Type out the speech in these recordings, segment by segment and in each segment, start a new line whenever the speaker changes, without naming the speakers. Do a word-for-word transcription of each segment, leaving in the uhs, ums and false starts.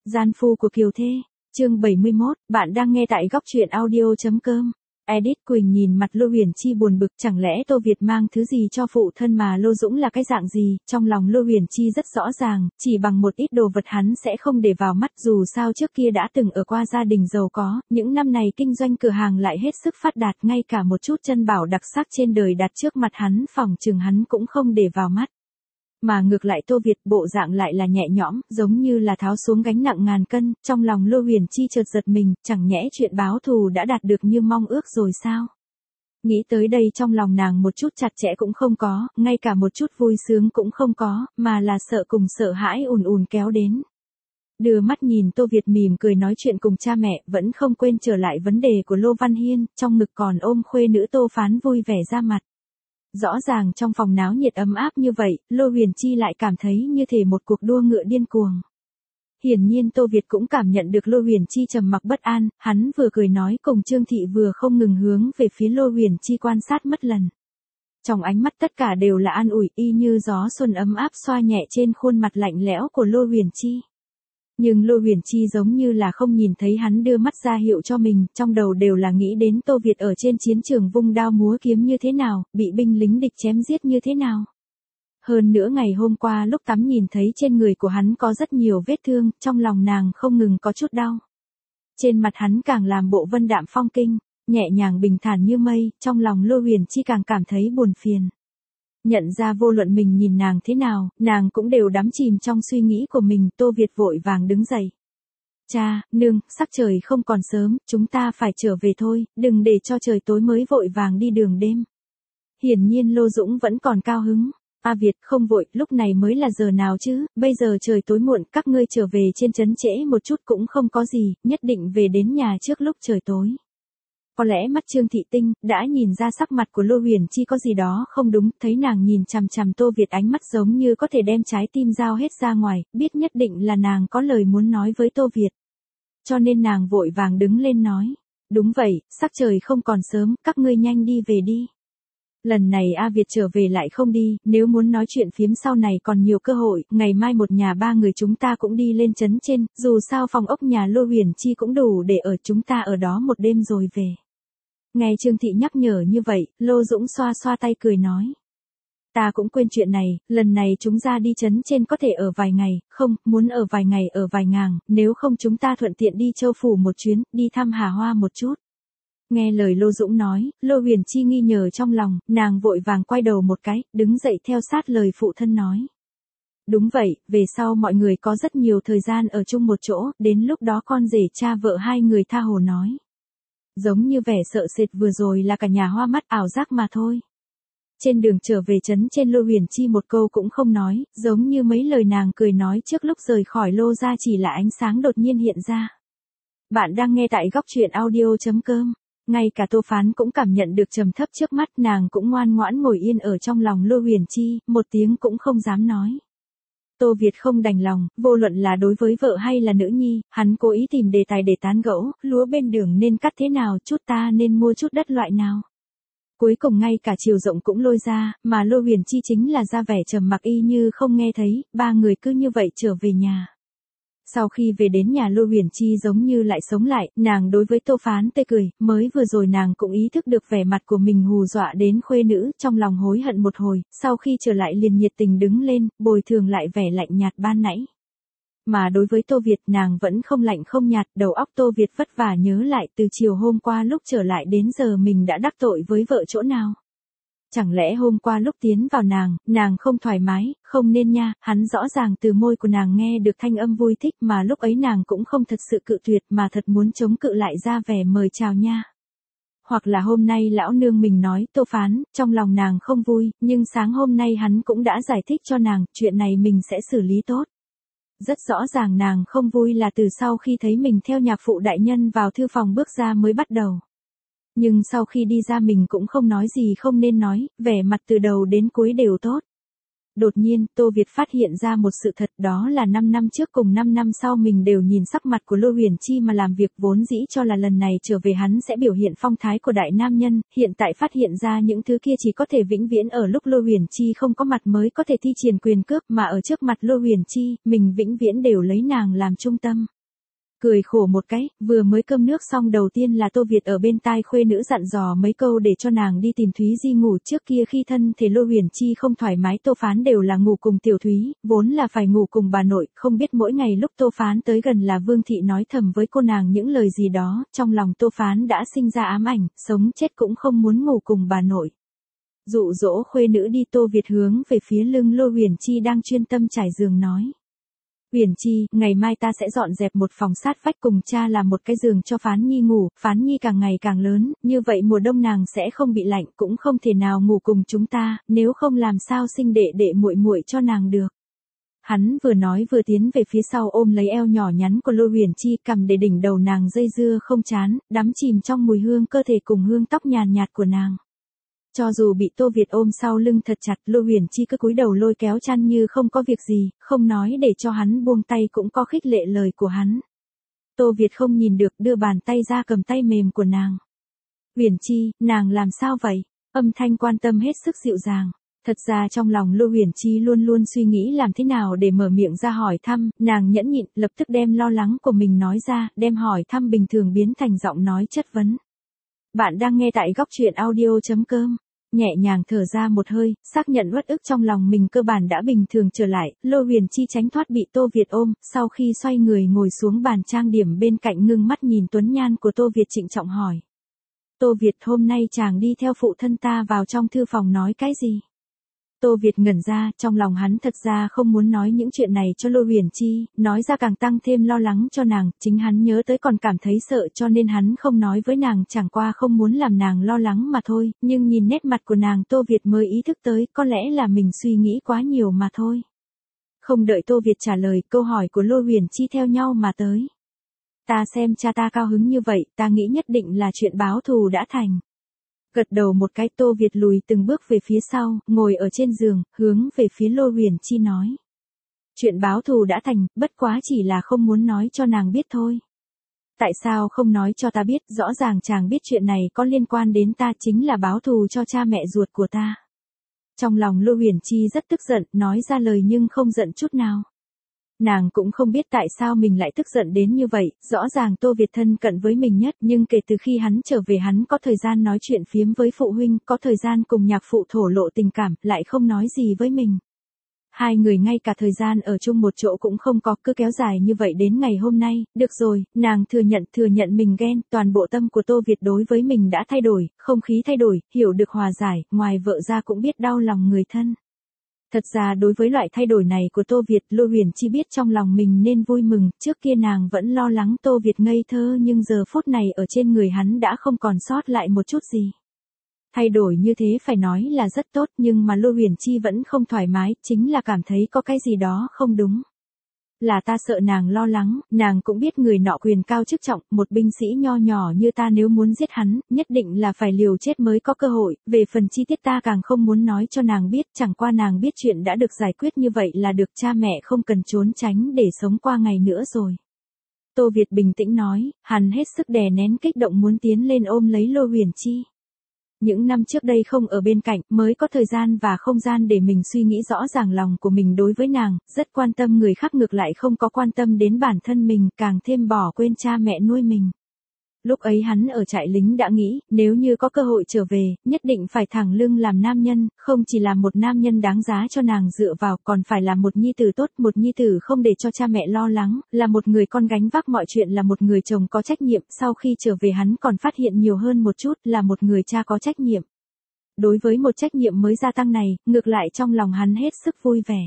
Gian phu của Kiều Thê, chương bảy mươi mốt, bạn đang nghe tại góc truyện audio.com. Edit Quỳnh nhìn mặt Lô Huyền Chi buồn bực, chẳng lẽ Tô Việt mang thứ gì cho phụ thân mà Lô Dũng là cái dạng gì, trong lòng Lô Huyền Chi rất rõ ràng, chỉ bằng một ít đồ vật hắn sẽ không để vào mắt, dù sao trước kia đã từng ở qua gia đình giàu có, những năm này kinh doanh cửa hàng lại hết sức phát đạt, ngay cả một chút chân bảo đặc sắc trên đời đặt trước mặt hắn phỏng chừng hắn cũng không để vào mắt. Mà ngược lại Tô Việt bộ dạng lại là nhẹ nhõm, giống như là tháo xuống gánh nặng ngàn cân, trong lòng Lô Huyền Chi chợt giật mình, chẳng nhẽ chuyện báo thù đã đạt được như mong ước rồi sao? Nghĩ tới đây trong lòng nàng một chút chặt chẽ cũng không có, ngay cả một chút vui sướng cũng không có, mà là sợ cùng sợ hãi ùn ùn kéo đến. Đưa mắt nhìn Tô Việt mỉm cười nói chuyện cùng cha mẹ, vẫn không quên trở lại vấn đề của Lô Văn Hiên, trong ngực còn ôm khuê nữ Tô Phán vui vẻ ra mặt. Rõ ràng trong phòng náo nhiệt ấm áp như vậy, Lô Huyền Chi lại cảm thấy như thể một cuộc đua ngựa điên cuồng. Hiển nhiên Tô Việt cũng cảm nhận được Lô Huyền Chi trầm mặc bất an, hắn vừa cười nói cùng Trương Thị vừa không ngừng hướng về phía Lô Huyền Chi quan sát mất lần. Trong ánh mắt tất cả đều là an ủi, y như gió xuân ấm áp xoa nhẹ trên khuôn mặt lạnh lẽo của Lô Huyền Chi. Nhưng Lô Huyền Chi giống như là không nhìn thấy hắn đưa mắt ra hiệu cho mình, trong đầu đều là nghĩ đến Tô Việt ở trên chiến trường vung đao múa kiếm như thế nào, bị binh lính địch chém giết như thế nào. Hơn nữa ngày hôm qua lúc tắm nhìn thấy trên người của hắn có rất nhiều vết thương, trong lòng nàng không ngừng có chút đau. Trên mặt hắn càng làm bộ vân đạm phong kinh, nhẹ nhàng bình thản như mây, trong lòng Lô Huyền Chi càng cảm thấy buồn phiền. Nhận ra vô luận mình nhìn nàng thế nào, nàng cũng đều đắm chìm trong suy nghĩ của mình. Tô Việt vội vàng đứng dậy. Cha, nương, sắc trời không còn sớm, chúng ta phải trở về thôi, đừng để cho trời tối mới vội vàng đi đường đêm. Hiển nhiên Lô Dũng vẫn còn cao hứng. A Việt, không vội, lúc này mới là giờ nào chứ, bây giờ trời tối muộn, các ngươi trở về trên trấn trễ một chút cũng không có gì, nhất định về đến nhà trước lúc trời tối. Có lẽ mắt Trương Thị Tinh đã nhìn ra sắc mặt của Lô Huyền Chi có gì đó không đúng, thấy nàng nhìn chằm chằm Tô Việt ánh mắt giống như có thể đem trái tim giao hết ra ngoài, biết nhất định là nàng có lời muốn nói với Tô Việt. Cho nên nàng vội vàng đứng lên nói, đúng vậy, sắc trời không còn sớm, các ngươi nhanh đi về đi. Lần này A Việt trở về lại không đi, nếu muốn nói chuyện phiếm sau này còn nhiều cơ hội, ngày mai một nhà ba người chúng ta cũng đi lên trấn trên, dù sao phòng ốc nhà Lô Huyền Chi cũng đủ để ở, chúng ta ở đó một đêm rồi về. Nghe Trương Thị nhắc nhở như vậy, Lô Dũng xoa xoa tay cười nói. Ta cũng quên chuyện này, lần này chúng ta đi trấn trên có thể ở vài ngày, không, muốn ở vài ngày ở vài ngàng, nếu không chúng ta thuận tiện đi Châu Phủ một chuyến, đi thăm Hà Hoa một chút. Nghe lời Lô Dũng nói, Lô Huyền Chi nghi ngờ trong lòng, nàng vội vàng quay đầu một cái, đứng dậy theo sát lời phụ thân nói. Đúng vậy, về sau mọi người có rất nhiều thời gian ở chung một chỗ, đến lúc đó con rể cha vợ hai người tha hồ nói. Giống như vẻ sợ sệt vừa rồi là cả nhà hoa mắt ảo giác mà thôi. Trên đường trở về trấn trên Lô Huyền Chi một câu cũng không nói, giống như mấy lời nàng cười nói trước lúc rời khỏi Lô ra chỉ là ánh sáng đột nhiên hiện ra. Bạn đang nghe tại góc truyện audio.com. Ngay cả Tô Phán cũng cảm nhận được trầm thấp trước mắt, nàng cũng ngoan ngoãn ngồi yên ở trong lòng Lô Huyền Chi, một tiếng cũng không dám nói. Tô Việt không đành lòng, vô luận là đối với vợ hay là nữ nhi, hắn cố ý tìm đề tài để tán gẫu, lúa bên đường nên cắt thế nào, chút ta nên mua chút đất loại nào. Cuối cùng ngay cả chiều rộng cũng lôi ra, mà Lô Huyền Chi chính là ra vẻ trầm mặc y như không nghe thấy, ba người cứ như vậy trở về nhà. Sau khi về đến nhà Lô Huyền Chi giống như lại sống lại, nàng đối với Tô Phán tê cười, mới vừa rồi nàng cũng ý thức được vẻ mặt của mình hù dọa đến khuê nữ, trong lòng hối hận một hồi, sau khi trở lại liền nhiệt tình đứng lên, bồi thường lại vẻ lạnh nhạt ban nãy. Mà đối với Tô Việt nàng vẫn không lạnh không nhạt, đầu óc Tô Việt vất vả nhớ lại từ chiều hôm qua lúc trở lại đến giờ mình đã đắc tội với vợ chỗ nào. Chẳng lẽ hôm qua lúc tiến vào nàng, nàng không thoải mái, không nên nha, hắn rõ ràng từ môi của nàng nghe được thanh âm vui thích mà lúc ấy nàng cũng không thật sự cự tuyệt mà thật muốn chống cự lại ra vẻ mời chào nha. Hoặc là hôm nay lão nương mình nói Tô Phán, trong lòng nàng không vui, nhưng sáng hôm nay hắn cũng đã giải thích cho nàng, chuyện này mình sẽ xử lý tốt. Rất rõ ràng nàng không vui là từ sau khi thấy mình theo nhạc phụ đại nhân vào thư phòng bước ra mới bắt đầu. Nhưng sau khi đi ra mình cũng không nói gì không nên nói, vẻ mặt từ đầu đến cuối đều tốt. Đột nhiên, Tô Việt phát hiện ra một sự thật, đó là năm năm trước cùng năm năm sau mình đều nhìn sắc mặt của Lô Huyền Chi mà làm việc, vốn dĩ cho là lần này trở về hắn sẽ biểu hiện phong thái của đại nam nhân, hiện tại phát hiện ra những thứ kia chỉ có thể vĩnh viễn ở lúc Lô Huyền Chi không có mặt mới có thể thi triển quyền cước, mà ở trước mặt Lô Huyền Chi, mình vĩnh viễn đều lấy nàng làm trung tâm. Cười khổ một cái, vừa mới cơm nước xong đầu tiên là Tô Việt ở bên tai khuê nữ dặn dò mấy câu để cho nàng đi tìm Thúy Di ngủ. Trước kia khi thân thể Lô Huyền Chi không thoải mái Tô Phán đều là ngủ cùng Tiểu Thúy, vốn là phải ngủ cùng bà nội, không biết mỗi ngày lúc Tô Phán tới gần là Vương Thị nói thầm với cô nàng những lời gì đó, trong lòng Tô Phán đã sinh ra ám ảnh, sống chết cũng không muốn ngủ cùng bà nội. Dụ dỗ khuê nữ đi, Tô Việt hướng về phía lưng Lô Huyền Chi đang chuyên tâm trải giường nói. Huyền Chi, ngày mai ta sẽ dọn dẹp một phòng sát vách cùng cha làm một cái giường cho Phán Nhi ngủ, Phán Nhi càng ngày càng lớn, như vậy mùa đông nàng sẽ không bị lạnh, cũng không thể nào ngủ cùng chúng ta, nếu không làm sao sinh đệ đệ muội muội cho nàng được. Hắn vừa nói vừa tiến về phía sau ôm lấy eo nhỏ nhắn của Lô Huyền Chi, cầm để đỉnh đầu nàng dây dưa không chán, đắm chìm trong mùi hương cơ thể cùng hương tóc nhàn nhạt của nàng. Cho dù bị Tô Việt ôm sau lưng thật chặt, Lô Huyền Chi cứ cúi đầu lôi kéo chăn như không có việc gì, không nói để cho hắn buông tay cũng có khích lệ lời của hắn. Tô Việt không nhìn được, đưa bàn tay ra cầm tay mềm của nàng. Huyền Chi, nàng làm sao vậy? Âm thanh quan tâm hết sức dịu dàng. Thật ra trong lòng Lô Huyền Chi luôn luôn suy nghĩ làm thế nào để mở miệng ra hỏi thăm, nàng nhẫn nhịn, lập tức đem lo lắng của mình nói ra, đem hỏi thăm bình thường biến thành giọng nói chất vấn. Bạn đang nghe tại góc truyện audio chấm com. Nhẹ nhàng thở ra một hơi, xác nhận uất ức trong lòng mình cơ bản đã bình thường trở lại, Lô Huyền Chi tránh thoát bị Tô Việt ôm, sau khi xoay người ngồi xuống bàn trang điểm bên cạnh ngưng mắt nhìn tuấn nhan của Tô Việt trịnh trọng hỏi. Tô Việt, hôm nay chàng đi theo phụ thân ta vào trong thư phòng nói cái gì? Tô Việt ngẩn ra, trong lòng hắn thật ra không muốn nói những chuyện này cho Lô Huyền Chi, nói ra càng tăng thêm lo lắng cho nàng, chính hắn nhớ tới còn cảm thấy sợ cho nên hắn không nói với nàng, chẳng qua không muốn làm nàng lo lắng mà thôi, nhưng nhìn nét mặt của nàng Tô Việt mới ý thức tới, có lẽ là mình suy nghĩ quá nhiều mà thôi. Không đợi Tô Việt trả lời, câu hỏi của Lô Huyền Chi theo nhau mà tới. Ta xem cha ta cao hứng như vậy, ta nghĩ nhất định là chuyện báo thù đã thành. Gật đầu một cái, Tô Việt lùi từng bước về phía sau, ngồi ở trên giường, hướng về phía Lô Huyền Chi nói. Chuyện báo thù đã thành, bất quá chỉ là không muốn nói cho nàng biết thôi. Tại sao không nói cho ta biết, rõ ràng chàng biết chuyện này có liên quan đến ta, chính là báo thù cho cha mẹ ruột của ta. Trong lòng Lô Huyền Chi rất tức giận, nói ra lời nhưng không giận chút nào. Nàng cũng không biết tại sao mình lại tức giận đến như vậy, rõ ràng Tô Việt thân cận với mình nhất, nhưng kể từ khi hắn trở về hắn có thời gian nói chuyện phiếm với phụ huynh, có thời gian cùng nhạc phụ thổ lộ tình cảm, lại không nói gì với mình. Hai người ngay cả thời gian ở chung một chỗ cũng không có, cứ kéo dài như vậy đến ngày hôm nay, được rồi, nàng thừa nhận thừa nhận mình ghen, toàn bộ tâm của Tô Việt đối với mình đã thay đổi, không khí thay đổi, hiểu được hòa giải, ngoài vợ ra cũng biết đau lòng người thân. Thật ra đối với loại thay đổi này của Tô Việt, Lô Huyền Chi biết trong lòng mình nên vui mừng, trước kia nàng vẫn lo lắng Tô Việt ngây thơ nhưng giờ phút này ở trên người hắn đã không còn sót lại một chút gì. Thay đổi như thế phải nói là rất tốt nhưng mà Lô Huyền Chi vẫn không thoải mái, chính là cảm thấy có cái gì đó không đúng. Là ta sợ nàng lo lắng, nàng cũng biết người nọ quyền cao chức trọng, một binh sĩ nho nhỏ như ta nếu muốn giết hắn, nhất định là phải liều chết mới có cơ hội, về phần chi tiết ta càng không muốn nói cho nàng biết, chẳng qua nàng biết chuyện đã được giải quyết như vậy là được, cha mẹ không cần trốn tránh để sống qua ngày nữa rồi. Tô Việt bình tĩnh nói, hắn hết sức đè nén kích động muốn tiến lên ôm lấy Lô Huyền Chi. Những năm trước đây không ở bên cạnh, mới có thời gian và không gian để mình suy nghĩ rõ ràng lòng của mình đối với nàng, rất quan tâm người khác ngược lại không có quan tâm đến bản thân mình, càng thêm bỏ quên cha mẹ nuôi mình. Lúc ấy hắn ở trại lính đã nghĩ, nếu như có cơ hội trở về, nhất định phải thẳng lưng làm nam nhân, không chỉ là một nam nhân đáng giá cho nàng dựa vào, còn phải là một nhi tử tốt, một nhi tử không để cho cha mẹ lo lắng, là một người con gánh vác mọi chuyện, là một người chồng có trách nhiệm, sau khi trở về hắn còn phát hiện nhiều hơn một chút, là một người cha có trách nhiệm. Đối với một trách nhiệm mới gia tăng này, ngược lại trong lòng hắn hết sức vui vẻ.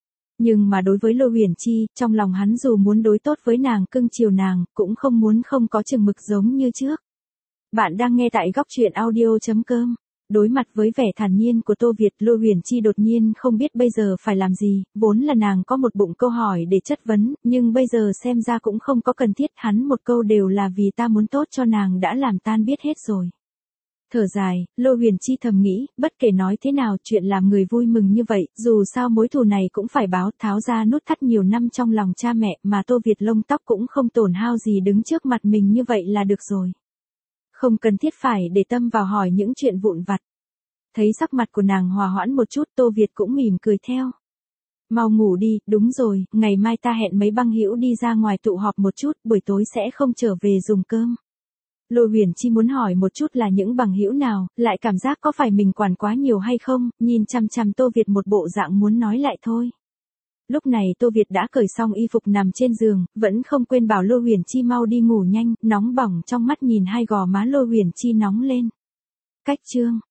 Nhưng mà đối với Lô Huyền Chi, trong lòng hắn dù muốn đối tốt với nàng, cưng chiều nàng, cũng không muốn không có chừng mực giống như trước. Bạn đang nghe tại góc truyện audio chấm com. Đối mặt với vẻ thản nhiên của Tô Việt, Lô Huyền Chi đột nhiên không biết bây giờ phải làm gì, vốn là nàng có một bụng câu hỏi để chất vấn, nhưng bây giờ xem ra cũng không có cần thiết, hắn một câu đều là vì ta muốn tốt cho nàng đã làm tan biết hết rồi. Thở dài, Lô Huyền Chi thầm nghĩ, bất kể nói thế nào, chuyện làm người vui mừng như vậy, dù sao mối thù này cũng phải báo, tháo ra nút thắt nhiều năm trong lòng cha mẹ, mà Tô Việt lông tóc cũng không tổn hao gì đứng trước mặt mình như vậy là được rồi. Không cần thiết phải để tâm vào hỏi những chuyện vụn vặt. Thấy sắc mặt của nàng hòa hoãn một chút, Tô Việt cũng mỉm cười theo. Mau ngủ đi, đúng rồi, ngày mai ta hẹn mấy băng hữu đi ra ngoài tụ họp một chút, buổi tối sẽ không trở về dùng cơm. Lôi Huyền Chi muốn hỏi một chút là những bằng hữu nào, lại cảm giác có phải mình quản quá nhiều hay không, nhìn chằm chằm Tô Việt một bộ dạng muốn nói lại thôi. Lúc này Tô Việt đã cởi xong y phục nằm trên giường, vẫn không quên bảo Lôi Huyền Chi mau đi ngủ nhanh, nóng bỏng trong mắt nhìn hai gò má Lôi Huyền Chi nóng lên. Cách chương